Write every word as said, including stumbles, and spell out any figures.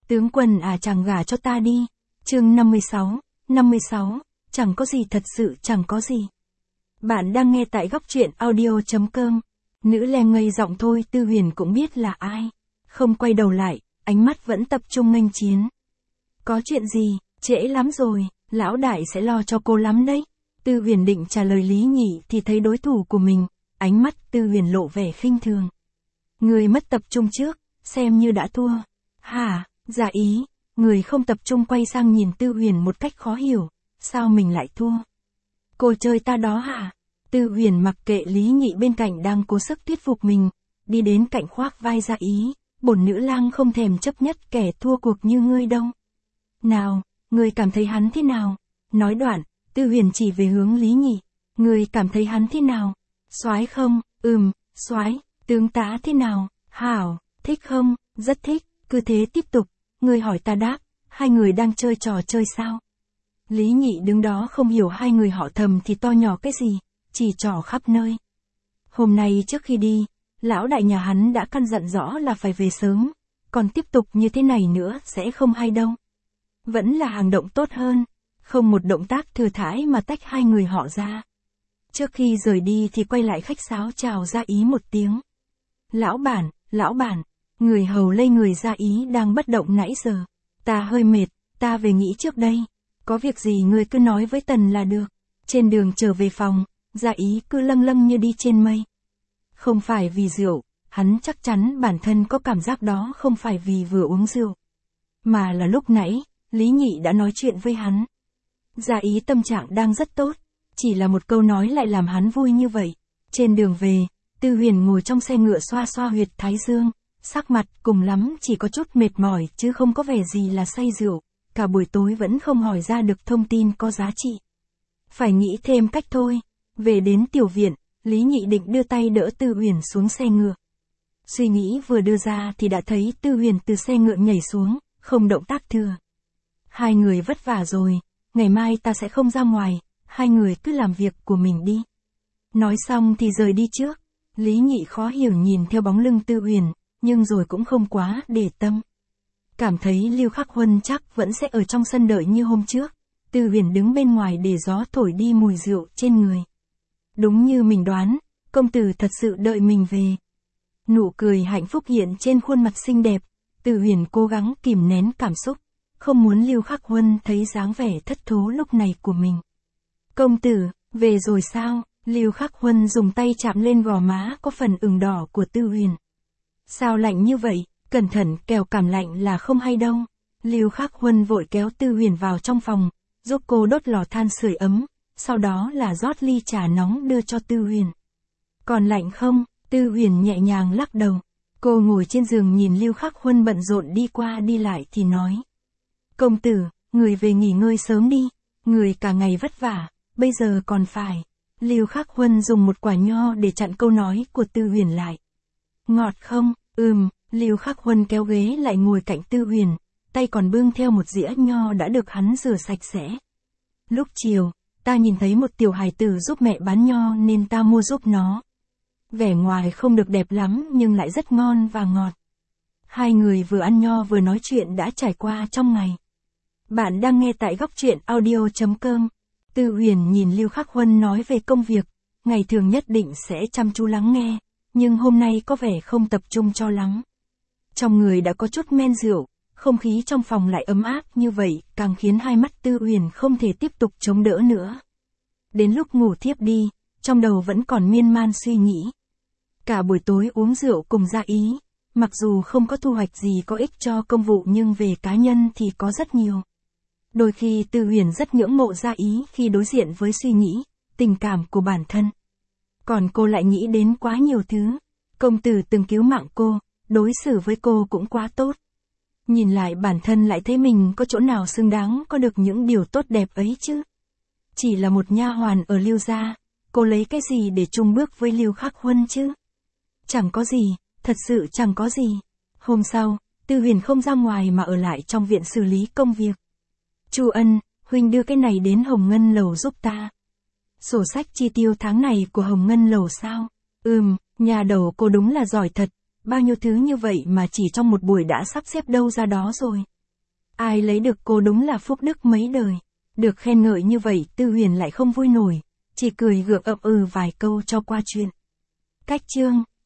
Tướng quân à, chàng gả cho ta đi. Chương năm mươi sáu, năm mươi sáu, chẳng có gì, thật sự chẳng có gì. Bạn đang nghe tại góc truyện audio chấm com. Nữ le ngây giọng thôi Tư Huyền cũng biết là ai. Không quay đầu lại, ánh mắt vẫn tập trung nghênh chiến. Có chuyện gì, trễ lắm rồi, lão đại sẽ lo cho cô lắm đấy. Tư Huyền định trả lời Lý Nhị thì thấy đối thủ của mình, ánh mắt Tư Huyền lộ vẻ khinh thường. Người mất tập trung trước, xem như đã thua. Hả, dạ ý, người không tập trung quay sang nhìn Tư Huyền một cách khó hiểu, sao mình lại thua? Cô chơi ta đó hả? Tư Huyền mặc kệ Lý Nhị bên cạnh đang cố sức thuyết phục mình, đi đến cạnh khoác vai Dạ Ý, bổn nữ lang không thèm chấp nhất kẻ thua cuộc như ngươi đâu. Nào, ngươi cảm thấy hắn thế nào? Nói đoạn, Tư Huyền chỉ về hướng Lý Nhị, ngươi cảm thấy hắn thế nào? Soái không? Ừm, soái. Tướng tá thế nào? Hảo, thích không? Rất thích. Cứ thế tiếp tục, ngươi hỏi ta đáp, hai người đang chơi trò chơi sao? Lý Nhị đứng đó không hiểu hai người họ thầm thì to nhỏ cái gì, chỉ trò khắp nơi. Hôm nay trước khi đi, lão đại nhà hắn đã căn dặn rõ là phải về sớm, còn tiếp tục như thế này nữa sẽ không hay đâu. Vẫn là hành động tốt hơn, không một động tác thừa thãi mà tách hai người họ ra. Trước khi rời đi thì quay lại khách sáo chào Gia Ý một tiếng. Lão bản, lão bản, người hầu lây người Gia Ý đang bất động nãy giờ. Ta hơi mệt, ta về nghỉ trước đây. Có việc gì ngươi cứ nói với Tần là được. Trên đường trở về phòng, Gia Ý cứ lâng lâng như đi trên mây. Không phải vì rượu, hắn chắc chắn bản thân có cảm giác đó không phải vì vừa uống rượu. Mà là lúc nãy, Lý Nhị đã nói chuyện với hắn. Gia Ý tâm trạng đang rất tốt, chỉ là một câu nói lại làm hắn vui như vậy. Trên đường về, Tư Huyền ngồi trong xe ngựa xoa xoa huyệt thái dương, sắc mặt cùng lắm chỉ có chút mệt mỏi chứ không có vẻ gì là say rượu, cả buổi tối vẫn không hỏi ra được thông tin có giá trị. Phải nghĩ thêm cách thôi. Về đến tiểu viện, Lý Nhị định đưa tay đỡ Tư Huyền xuống xe ngựa. Suy nghĩ vừa đưa ra thì đã thấy Tư Huyền từ xe ngựa nhảy xuống, không động tác thừa. Hai người vất vả rồi, ngày mai ta sẽ không ra ngoài, hai người cứ làm việc của mình đi. Nói xong thì rời đi trước. Lý Nhị khó hiểu nhìn theo bóng lưng Tư Huyền, nhưng rồi cũng không quá để tâm. Cảm thấy Lưu Khắc Huân chắc vẫn sẽ ở trong sân đợi như hôm trước. Tư Huyền đứng bên ngoài để gió thổi đi mùi rượu trên người. Đúng như mình đoán, công tử thật sự đợi mình về. Nụ cười hạnh phúc hiện trên khuôn mặt xinh đẹp. Tư Huyền cố gắng kìm nén cảm xúc, không muốn Lưu Khắc Huân thấy dáng vẻ thất thố lúc này của mình. Công tử, về rồi sao? Lưu Khắc Huân dùng tay chạm lên gò má có phần ửng đỏ của Tư Huyền. Sao lạnh như vậy, cẩn thận kẻo cảm lạnh là không hay đâu. Lưu Khắc Huân vội kéo Tư Huyền vào trong phòng, giúp cô đốt lò than sưởi ấm, sau đó là rót ly trà nóng đưa cho Tư Huyền. Còn lạnh không? Tư Huyền nhẹ nhàng lắc đầu. Cô ngồi trên giường nhìn Lưu Khắc Huân bận rộn đi qua đi lại thì nói. Công tử, người về nghỉ ngơi sớm đi, người cả ngày vất vả, bây giờ còn phải. Lưu Khắc Huân dùng một quả nho để chặn câu nói của Tư Huyền lại. Ngọt không? Ừm, Lưu Khắc Huân kéo ghế lại ngồi cạnh Tư Huyền, tay còn bưng theo một dĩa nho đã được hắn rửa sạch sẽ. Lúc chiều, ta nhìn thấy một tiểu hài tử giúp mẹ bán nho nên ta mua giúp nó. Vẻ ngoài không được đẹp lắm nhưng lại rất ngon và ngọt. Hai người vừa ăn nho vừa nói chuyện đã trải qua trong ngày. Bạn đang nghe tại góc truyện audio chấm com. Tư Huyền nhìn Lưu Khắc Huân nói về công việc, ngày thường nhất định sẽ chăm chú lắng nghe, nhưng hôm nay có vẻ không tập trung cho lắm. Trong người đã có chút men rượu, không khí trong phòng lại ấm áp như vậy, càng khiến hai mắt Tư Huyền không thể tiếp tục chống đỡ nữa. Đến lúc ngủ thiếp đi, trong đầu vẫn còn miên man suy nghĩ. Cả buổi tối uống rượu cùng Gia Ý, mặc dù không có thu hoạch gì có ích cho công vụ nhưng về cá nhân thì có rất nhiều. Đôi khi Tư Huyền rất ngưỡng mộ Gia Ý khi đối diện với suy nghĩ, tình cảm của bản thân. Còn cô lại nghĩ đến quá nhiều thứ. Công tử từng cứu mạng cô, đối xử với cô cũng quá tốt. Nhìn lại bản thân lại thấy mình có chỗ nào xứng đáng có được những điều tốt đẹp ấy chứ. Chỉ là một nha hoàn ở Lưu gia, cô lấy cái gì để chung bước với Lưu Khắc Huân chứ? Chẳng có gì, thật sự chẳng có gì. Hôm sau, Tư Huyền không ra ngoài mà ở lại trong viện xử lý công việc. Chu Ân, huynh đưa cái này đến Hồng Ngân Lầu giúp ta. Sổ sách chi tiêu tháng này của Hồng Ngân Lầu sao? Ừm, nhà đầu cô đúng là giỏi thật, bao nhiêu thứ như vậy mà chỉ trong một buổi đã sắp xếp đâu ra đó rồi. Ai lấy được cô đúng là phúc đức mấy đời. Được khen ngợi như vậy Tư Huyền lại không vui nổi, chỉ cười gượng ậm ừ vài câu cho qua chuyện. Cách chương